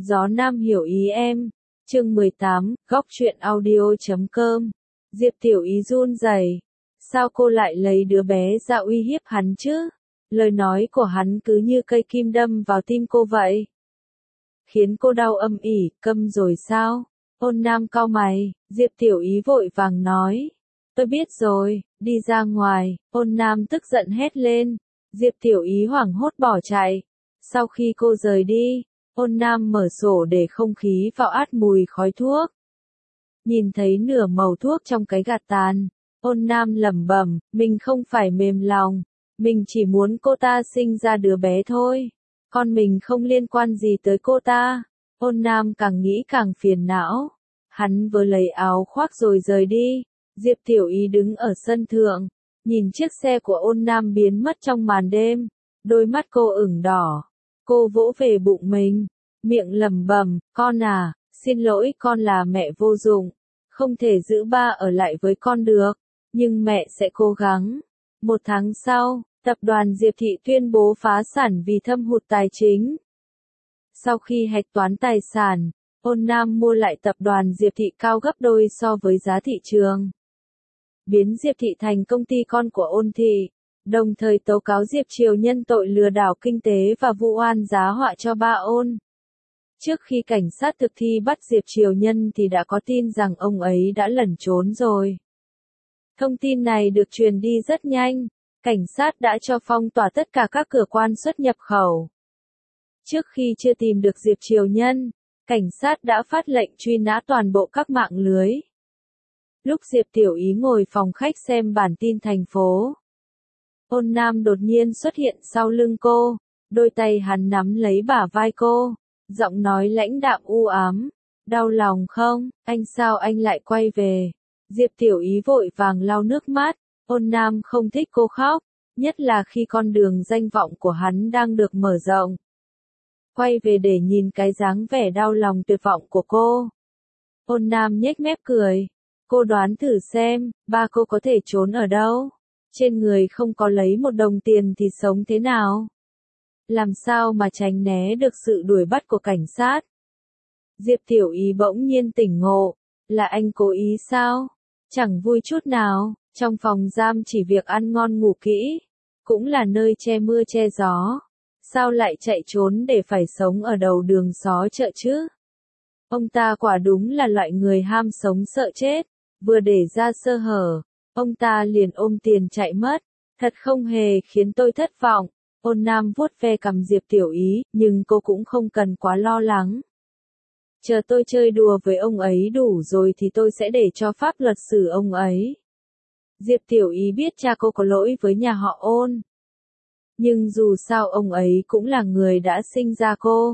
Gió Nam hiểu ý em. Chương 18, góc truyện audio.com. Diệp Tiểu Ý run rẩy. Sao cô lại lấy đứa bé ra uy hiếp hắn chứ? Lời nói của hắn cứ như cây kim đâm vào tim cô vậy. Khiến cô đau âm ỉ, câm rồi sao? Ôn Nam cau mày, Diệp Tiểu Ý vội vàng nói. Tôi biết rồi, đi ra ngoài. Ôn Nam tức giận hét lên. Diệp Tiểu Ý hoảng hốt bỏ chạy. Sau khi cô rời đi, Ôn Nam mở sổ để không khí vào át mùi khói thuốc. Nhìn thấy nửa mẩu thuốc trong cái gạt tàn, Ôn Nam lẩm bẩm, mình không phải mềm lòng, mình chỉ muốn cô ta sinh ra đứa bé thôi, con mình không liên quan gì tới cô ta. Ôn Nam càng nghĩ càng phiền não, hắn vừa lấy áo khoác rồi rời đi. Diệp Tiểu Ý đứng ở sân thượng, nhìn chiếc xe của Ôn Nam biến mất trong màn đêm, đôi mắt cô ửng đỏ. Cô vỗ về bụng mình, miệng lẩm bẩm, con à, xin lỗi, con là mẹ vô dụng, không thể giữ ba ở lại với con được, nhưng mẹ sẽ cố gắng. Một tháng sau, tập đoàn Diệp Thị tuyên bố phá sản vì thâm hụt tài chính. Sau khi hạch toán tài sản, Ôn Nam mua lại tập đoàn Diệp Thị cao gấp đôi so với giá thị trường. Biến Diệp Thị thành công ty con của Ôn Thị, đồng thời tố cáo Diệp Triều Nhân tội lừa đảo kinh tế và vu oan giá họa cho ba Ôn. Trước khi cảnh sát thực thi bắt Diệp Triều Nhân thì đã có tin rằng ông ấy đã lẩn trốn rồi. Thông tin này được truyền đi rất nhanh, cảnh sát đã cho phong tỏa tất cả các cửa quan xuất nhập khẩu. Trước khi chưa tìm được Diệp Triều Nhân, cảnh sát đã phát lệnh truy nã toàn bộ các mạng lưới. Lúc Diệp Tiểu Ý ngồi phòng khách xem bản tin thành phố, Ôn Nam đột nhiên xuất hiện sau lưng cô, đôi tay hắn nắm lấy bả vai cô, giọng nói lãnh đạm u ám, đau lòng không, sao anh lại quay về? Diệp Tiểu Ý vội vàng lau nước mắt, Ôn Nam không thích cô khóc, nhất là khi con đường danh vọng của hắn đang được mở rộng. Quay về để nhìn cái dáng vẻ đau lòng tuyệt vọng của cô. Ôn Nam nhếch mép cười, cô đoán thử xem, ba cô có thể trốn ở đâu? Trên người không có lấy một đồng tiền thì sống thế nào? Làm sao mà tránh né được sự đuổi bắt của cảnh sát? Diệp Tiểu Ý bỗng nhiên tỉnh ngộ, là anh cố ý sao? Chẳng vui chút nào, trong phòng giam chỉ việc ăn ngon ngủ kỹ, cũng là nơi che mưa che gió. Sao lại chạy trốn để phải sống ở đầu đường xó chợ chứ? Ông ta quả đúng là loại người ham sống sợ chết, vừa để ra sơ hở, ông ta liền ôm tiền chạy mất, thật không hề khiến tôi thất vọng. Ôn Nam vuốt ve cằm Diệp Tiểu Ý, nhưng cô cũng không cần quá lo lắng. Chờ tôi chơi đùa với ông ấy đủ rồi thì tôi sẽ để cho pháp luật xử ông ấy. Diệp Tiểu Ý biết cha cô có lỗi với nhà họ Ôn. Nhưng dù sao ông ấy cũng là người đã sinh ra cô.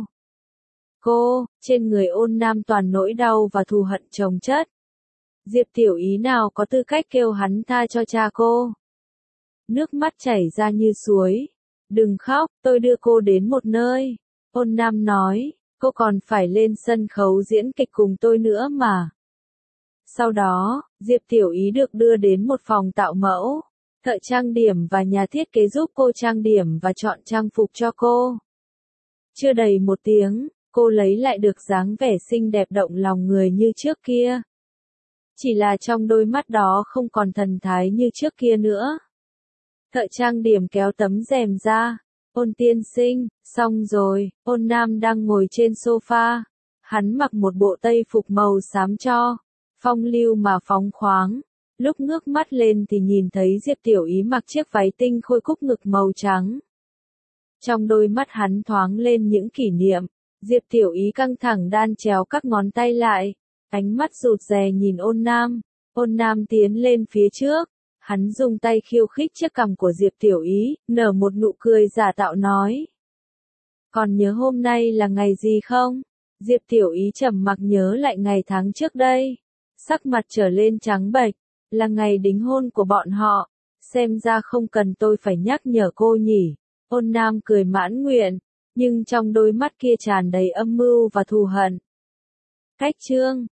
Trên người Ôn Nam toàn nỗi đau và thù hận chồng chất. Diệp Tiểu Ý nào có tư cách kêu hắn tha cho cha cô. Nước mắt chảy ra như suối. Đừng khóc, tôi đưa cô đến một nơi. Ôn Nam nói, cô còn phải lên sân khấu diễn kịch cùng tôi nữa mà. Sau đó, Diệp Tiểu Ý được đưa đến một phòng tạo mẫu. Thợ trang điểm và nhà thiết kế giúp cô trang điểm và chọn trang phục cho cô. Chưa đầy một tiếng, cô lấy lại được dáng vẻ xinh đẹp động lòng người như trước kia. Chỉ là trong đôi mắt đó không còn thần thái như trước kia nữa. Thợ trang điểm kéo tấm rèm ra. Ôn tiên sinh, xong rồi. Ôn Nam đang ngồi trên sofa. Hắn mặc một bộ tây phục màu xám cho, phong lưu mà phóng khoáng. Lúc ngước mắt lên thì nhìn thấy Diệp Tiểu Ý mặc chiếc váy tinh khôi cúc ngực màu trắng. Trong đôi mắt hắn thoáng lên những kỷ niệm. Diệp Tiểu Ý căng thẳng đan chéo các ngón tay lại, ánh mắt rụt rè nhìn Ôn Nam. Ôn Nam tiến lên phía trước, hắn dùng tay khiêu khích chiếc cằm của Diệp Tiểu Ý, nở một nụ cười giả tạo nói. Còn nhớ hôm nay là ngày gì không? Diệp Tiểu Ý trầm mặc nhớ lại ngày tháng trước đây. Sắc mặt trở lên trắng bệch, là ngày đính hôn của bọn họ. Xem ra không cần tôi phải nhắc nhở cô nhỉ. Ôn Nam cười mãn nguyện, nhưng trong đôi mắt kia tràn đầy âm mưu và thù hận. Cách chương